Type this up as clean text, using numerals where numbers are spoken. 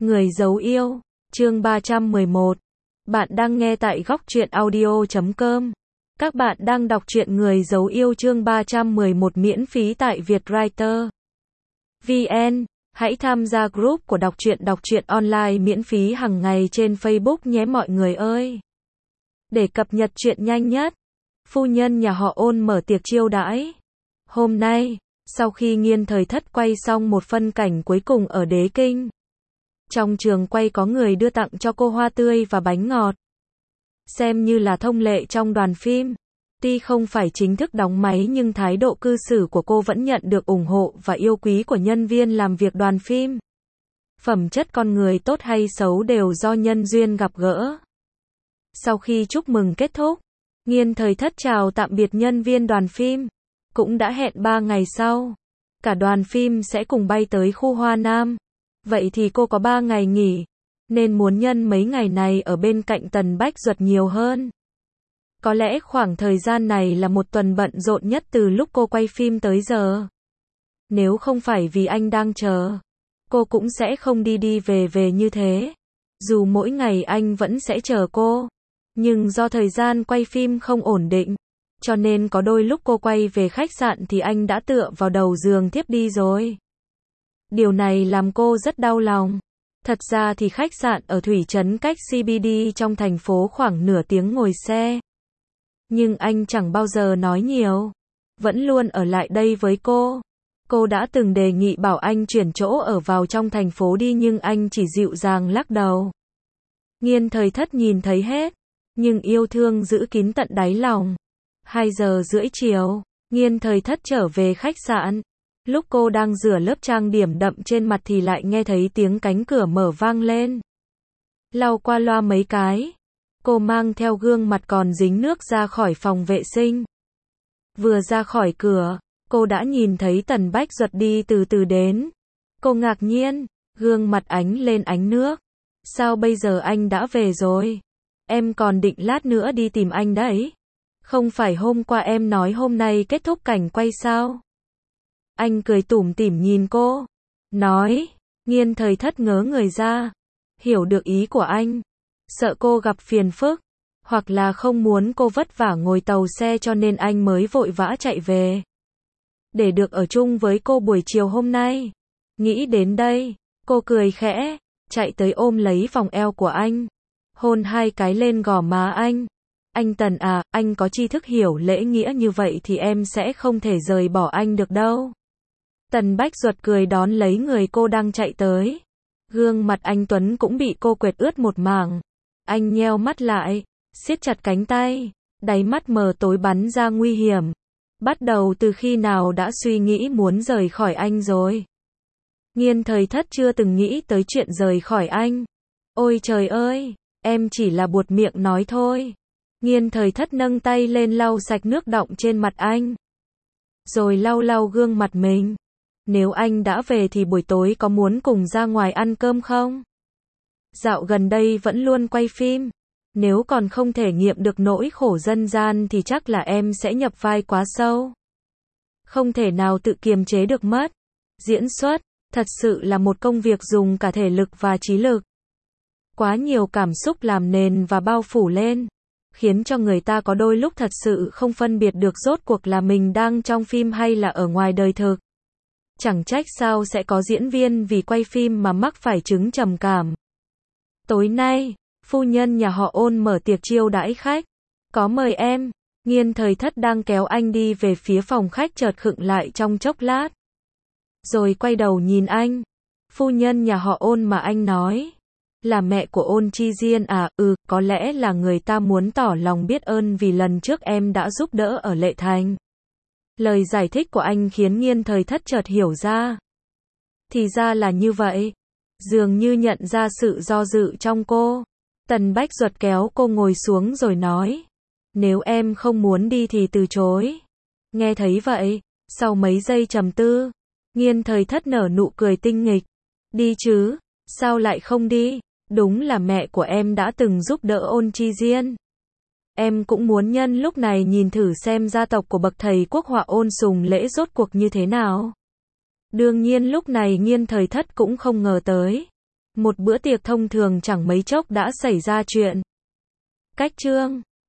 Người giấu yêu, chương 311. Bạn đang nghe tại góc truyện audio.com. Các bạn đang đọc truyện Người giấu yêu chương 311 miễn phí tại Vietwriter VN. Hãy tham gia group của đọc truyện online miễn phí hàng ngày trên Facebook nhé mọi người ơi. Để cập nhật truyện nhanh nhất, phu nhân nhà họ Ôn mở tiệc chiêu đãi. Hôm nay, sau khi Nghiên Thời Thất quay xong một phân cảnh cuối cùng ở Đế Kinh, trong trường quay có người đưa tặng cho cô hoa tươi và bánh ngọt. Xem như là thông lệ trong đoàn phim. Tuy không phải chính thức đóng máy nhưng thái độ cư xử của cô vẫn nhận được ủng hộ và yêu quý của nhân viên làm việc đoàn phim. Phẩm chất con người tốt hay xấu đều do nhân duyên gặp gỡ. Sau khi chúc mừng kết thúc, Nghiên Thời Thất chào tạm biệt nhân viên đoàn phim. Cũng đã hẹn 3 ngày sau, cả đoàn phim sẽ cùng bay tới khu Hoa Nam. Vậy thì cô có 3 ngày nghỉ, nên muốn nhân mấy ngày này ở bên cạnh Tần Bách Duật nhiều hơn. Có lẽ khoảng thời gian này là một tuần bận rộn nhất từ lúc cô quay phim tới giờ. Nếu không phải vì anh đang chờ, cô cũng sẽ không đi về như thế. Dù mỗi ngày anh vẫn sẽ chờ cô, nhưng do thời gian quay phim không ổn định, cho nên có đôi lúc cô quay về khách sạn thì anh đã tựa vào đầu giường thiếp đi rồi. Điều này làm cô rất đau lòng. Thật ra thì khách sạn ở Thủy Trấn cách CBD trong thành phố khoảng nửa tiếng ngồi xe. Nhưng anh chẳng bao giờ nói nhiều, vẫn luôn ở lại đây với cô. Cô đã từng đề nghị bảo anh chuyển chỗ ở vào trong thành phố đi nhưng anh chỉ dịu dàng lắc đầu. Nghiên Thời Thất nhìn thấy hết, nhưng yêu thương giữ kín tận đáy lòng. 2 giờ rưỡi chiều, Nghiên Thời Thất trở về khách sạn. Lúc cô đang rửa lớp trang điểm đậm trên mặt thì lại nghe thấy tiếng cánh cửa mở vang lên. Lau qua loa mấy cái, cô mang theo gương mặt còn dính nước ra khỏi phòng vệ sinh. Vừa ra khỏi cửa, cô đã nhìn thấy Tần Bách Duật đi từ từ đến. Cô ngạc nhiên, gương mặt ánh lên ánh nước. Sao bây giờ anh đã về rồi? Em còn định lát nữa đi tìm anh đấy. Không phải hôm qua em nói hôm nay kết thúc cảnh quay sao? Anh cười tủm tỉm nhìn cô, nói. Nghiên Thời Thất ngớ người ra, hiểu được ý của anh. Sợ cô gặp phiền phức, hoặc là không muốn cô vất vả ngồi tàu xe cho nên anh mới vội vã chạy về. Để được ở chung với cô buổi chiều hôm nay. Nghĩ đến đây, cô cười khẽ, chạy tới ôm lấy vòng eo của anh. Hôn 2 cái lên gò má anh. Anh Tần à, anh có tri thức hiểu lễ nghĩa như vậy thì em sẽ không thể rời bỏ anh được đâu. Tần Bách Duật cười đón lấy người cô đang chạy tới. Gương mặt anh Tuấn cũng bị cô quệt ướt một mảng. Anh nheo mắt lại, siết chặt cánh tay, đáy mắt mờ tối bắn ra nguy hiểm. Bắt đầu từ khi nào đã suy nghĩ muốn rời khỏi anh rồi? Nghiên Thời Thất chưa từng nghĩ tới chuyện rời khỏi anh. Ôi trời ơi, em chỉ là buột miệng nói thôi. Nghiên Thời Thất nâng tay lên lau sạch nước đọng trên mặt anh. Rồi lau gương mặt mình. Nếu anh đã về thì buổi tối có muốn cùng ra ngoài ăn cơm không? Dạo gần đây vẫn luôn quay phim. Nếu còn không thể nghiệm được nỗi khổ dân gian thì chắc là em sẽ nhập vai quá sâu. Không thể nào tự kiềm chế được mất. Diễn xuất, thật sự là một công việc dùng cả thể lực và trí lực. Quá nhiều cảm xúc làm nền và bao phủ lên, khiến cho người ta có đôi lúc thật sự không phân biệt được rốt cuộc là mình đang trong phim hay là ở ngoài đời thực. Chẳng trách sao sẽ có diễn viên vì quay phim mà mắc phải chứng trầm cảm. Tối nay, phu nhân nhà họ Ôn mở tiệc chiêu đãi khách. Có mời em. Nghiên Thời Thất đang kéo anh đi về phía phòng khách chợt khựng lại trong chốc lát. Rồi quay đầu nhìn anh. Phu nhân nhà họ Ôn mà anh nói là mẹ của Ôn Chi Diên à? Có lẽ là người ta muốn tỏ lòng biết ơn vì lần trước em đã giúp đỡ ở Lệ Thành. Lời giải thích của anh khiến Nghiên Thời Thất chợt hiểu ra. Thì ra là như vậy. Dường như nhận ra sự do dự trong cô. Tần Bách Duật kéo cô ngồi xuống rồi nói. Nếu em không muốn đi thì từ chối. Nghe thấy vậy, sau mấy giây trầm tư, Nghiên Thời Thất nở nụ cười tinh nghịch. Đi chứ, sao lại không đi? Đúng là mẹ của em đã từng giúp đỡ Ôn Chi Diên. Em cũng muốn nhân lúc này nhìn thử xem gia tộc của bậc thầy quốc họa Ôn Sùng Lễ rốt cuộc như thế nào. Đương nhiên lúc này Nghiên Thời Thất cũng không ngờ tới. Một bữa tiệc thông thường chẳng mấy chốc đã xảy ra chuyện. Cách chương